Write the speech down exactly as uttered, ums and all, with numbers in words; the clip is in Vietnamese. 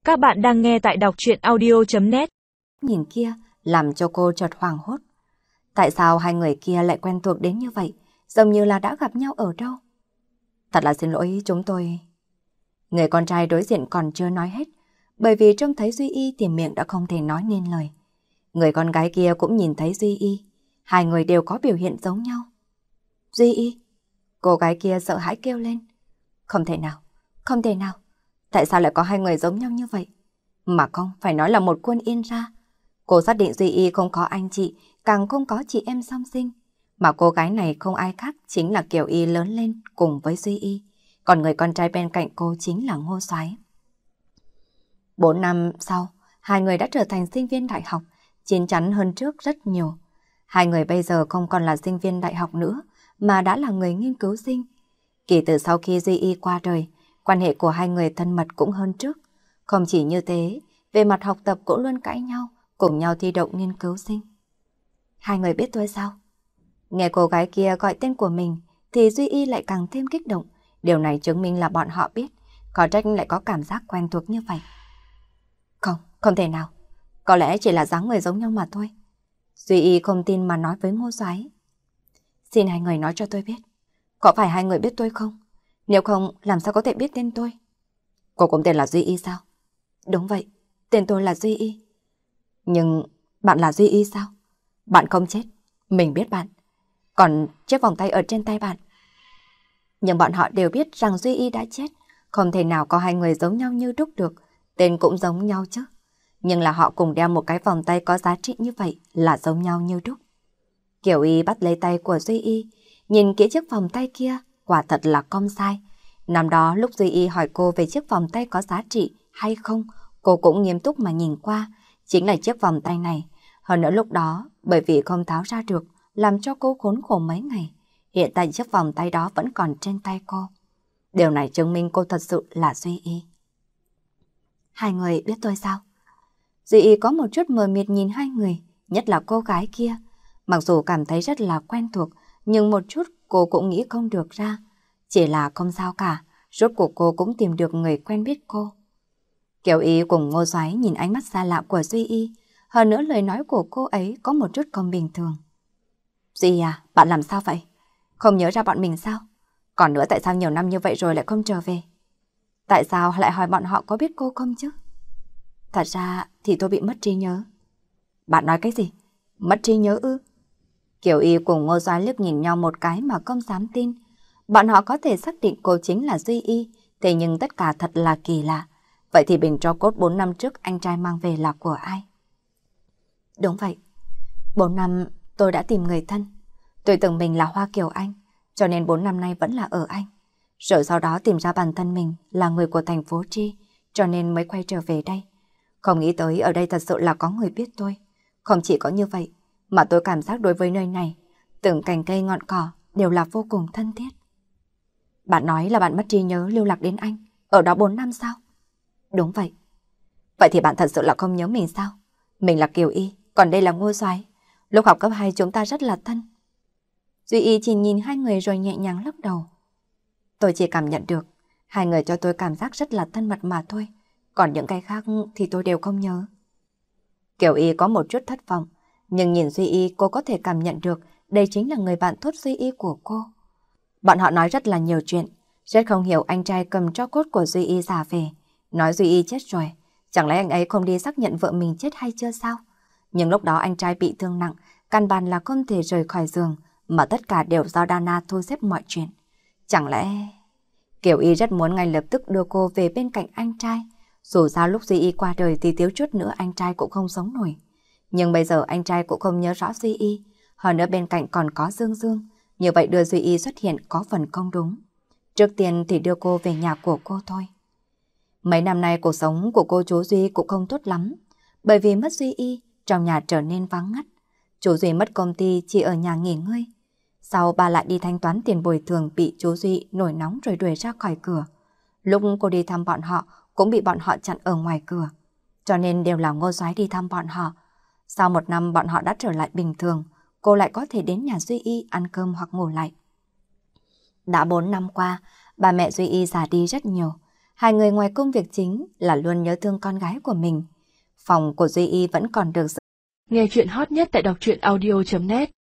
Các bạn đang nghe tại đọc truyện audio chấm net. Nhìn kia làm cho cô chợt hoảng hốt. Tại sao hai người kia lại quen thuộc đến như vậy, giống như là đã gặp nhau ở đâu? Thật là xin lỗi chúng tôi. Người con trai đối diện còn chưa nói hết, bởi vì trông thấy Duy Y thì miệng đã không thể nói nên lời. Người con gái kia cũng nhìn thấy Duy Y, hai người đều có biểu hiện giống nhau. Duy Y, cô gái kia sợ hãi kêu lên. Không thể nào, không thể nào. Tại sao lại có hai người giống nhau như vậy? Mà không, phải nói là một quân yên ra. Cô xác định Duy Y không có anh chị, càng không có chị em song sinh. Mà cô gái này không ai khác chính là Kiều Y lớn lên cùng với Duy Y. Còn người con trai bên cạnh cô chính là Ngô Soái. Bốn năm sau, hai người đã trở thành sinh viên đại học, chín chắn hơn trước rất nhiều. Hai người bây giờ không còn là sinh viên đại học nữa, mà đã là người nghiên cứu sinh. Kể từ sau khi Duy Y qua đời, quan hệ của hai người thân mật cũng hơn trước. Không chỉ như thế, về mặt học tập cũng luôn cãi nhau, cùng nhau thi đậu nghiên cứu sinh. Hai người biết tôi sao? Nghe cô gái kia gọi tên của mình, thì Duy Y lại càng thêm kích động. Điều này chứng minh là bọn họ biết, có trách lại có cảm giác quen thuộc như vậy. Không, không thể nào. Có lẽ chỉ là dáng người giống nhau mà thôi. Duy Y không tin mà nói với Ngô Soái. Xin hai người nói cho tôi biết, có phải hai người biết tôi không? Nếu không, làm sao có thể biết tên tôi? Cô cũng tên là Duy Y sao? Đúng vậy, tên tôi là Duy Y. Nhưng bạn là Duy Y sao? Bạn không chết, mình biết bạn. Còn chiếc vòng tay ở trên tay bạn. Nhưng bọn họ đều biết rằng Duy Y đã chết, không thể nào có hai người giống nhau như đúc được, tên cũng giống nhau chứ. Nhưng là họ cùng đeo một cái vòng tay có giá trị như vậy là giống nhau như đúc. Kiều Y bắt lấy tay của Duy Y, nhìn kỹ chiếc vòng tay kia, quả thật là không sai. Năm đó lúc Duy Y hỏi cô về chiếc vòng tay có giá trị hay không, cô cũng nghiêm túc mà nhìn qua, chính là chiếc vòng tay này. Hơn nữa lúc đó, bởi vì không tháo ra được, làm cho cô khốn khổ mấy ngày. Hiện tại chiếc vòng tay đó vẫn còn trên tay cô. Điều này chứng minh cô thật sự là Duy Y. Hai người biết tôi sao? Duy Y có một chút mờ mịt nhìn hai người, nhất là cô gái kia. Mặc dù cảm thấy rất là quen thuộc, nhưng một chút cô cũng nghĩ không được ra. Chỉ là không sao cả, rốt cuộc cô cũng tìm được người quen biết cô. Kiều Y cùng Ngô Soái nhìn ánh mắt xa lạ của Duy Y, hơn nữa lời nói của cô ấy có một chút không bình thường. Duy à, bạn làm sao vậy? Không nhớ ra bọn mình sao? Còn nữa tại sao nhiều năm như vậy rồi lại không trở về? Tại sao lại hỏi bọn họ có biết cô không chứ? Thật ra thì tôi bị mất trí nhớ. Bạn nói cái gì? Mất trí nhớ ư? Kiều Y cùng Ngô Soái liếc nhìn nhau một cái mà không dám tin. Bọn họ có thể xác định cô chính là Duy Y, thế nhưng tất cả thật là kỳ lạ. Vậy thì bình tro cốt bốn năm trước anh trai mang về là của ai? Đúng vậy. Bốn năm tôi đã tìm người thân. Tôi tưởng mình là Hoa Kiều Anh, cho nên bốn năm nay vẫn là ở Anh. Rồi sau đó tìm ra bản thân mình là người của thành phố Tri, cho nên mới quay trở về đây. Không nghĩ tới ở đây thật sự là có người biết tôi. Không chỉ có như vậy, mà tôi cảm giác đối với nơi này, từng cành cây ngọn cỏ đều là vô cùng thân thiết. Bạn nói là bạn mất trí nhớ lưu lạc đến Anh, ở đó bốn năm sao? Đúng vậy. Vậy thì bạn thật sự là không nhớ mình sao? Mình là Kiều Y, còn đây là Ngô Soái. Lúc học cấp hai chúng ta rất là thân. Duy Y chỉ nhìn hai người rồi nhẹ nhàng lắc đầu. Tôi chỉ cảm nhận được, hai người cho tôi cảm giác rất là thân mật mà thôi. Còn những cái khác thì tôi đều không nhớ. Kiều Y có một chút thất vọng, nhưng nhìn Duy Y cô có thể cảm nhận được đây chính là người bạn tốt Duy Y của cô. Bọn họ nói rất là nhiều chuyện, rất không hiểu anh trai cầm tro cốt của Duy Y giả về. Nói Duy Y chết rồi, chẳng lẽ anh ấy không đi xác nhận vợ mình chết hay chưa sao? Nhưng lúc đó anh trai bị thương nặng, căn bản là không thể rời khỏi giường, mà tất cả đều do Dana thu xếp mọi chuyện. Chẳng lẽ... Kiều Y rất muốn ngay lập tức đưa cô về bên cạnh anh trai. Dù sao lúc Duy Y qua đời thì thiếu chút nữa anh trai cũng không sống nổi. Nhưng bây giờ anh trai cũng không nhớ rõ Duy Y, hơn nữa bên cạnh còn có Dương Dương. Như vậy đưa Duy Y xuất hiện có phần không đúng. Trước tiên thì đưa cô về nhà của cô thôi. Mấy năm nay cuộc sống của cô chú Duy cũng không tốt lắm. Bởi vì mất Duy Y, trong nhà trở nên vắng ngắt. Chú Duy mất công ty chỉ ở nhà nghỉ ngơi. Sau bà lại đi thanh toán tiền bồi thường bị chú Duy nổi nóng rồi đuổi ra khỏi cửa. Lúc cô đi thăm bọn họ cũng bị bọn họ chặn ở ngoài cửa. Cho nên đều là Ngô Soái đi thăm bọn họ. Sau một năm bọn họ đã trở lại bình thường, cô lại có thể đến nhà Duy Y ăn cơm hoặc ngủ lại. Đã bốn năm qua, bà mẹ Duy Y già đi rất nhiều. Hai người ngoài công việc chính là luôn nhớ thương con gái của mình. Phòng của Duy Y vẫn còn được. Nghe chuyện hot nhất tại đọc truyện audio chấm net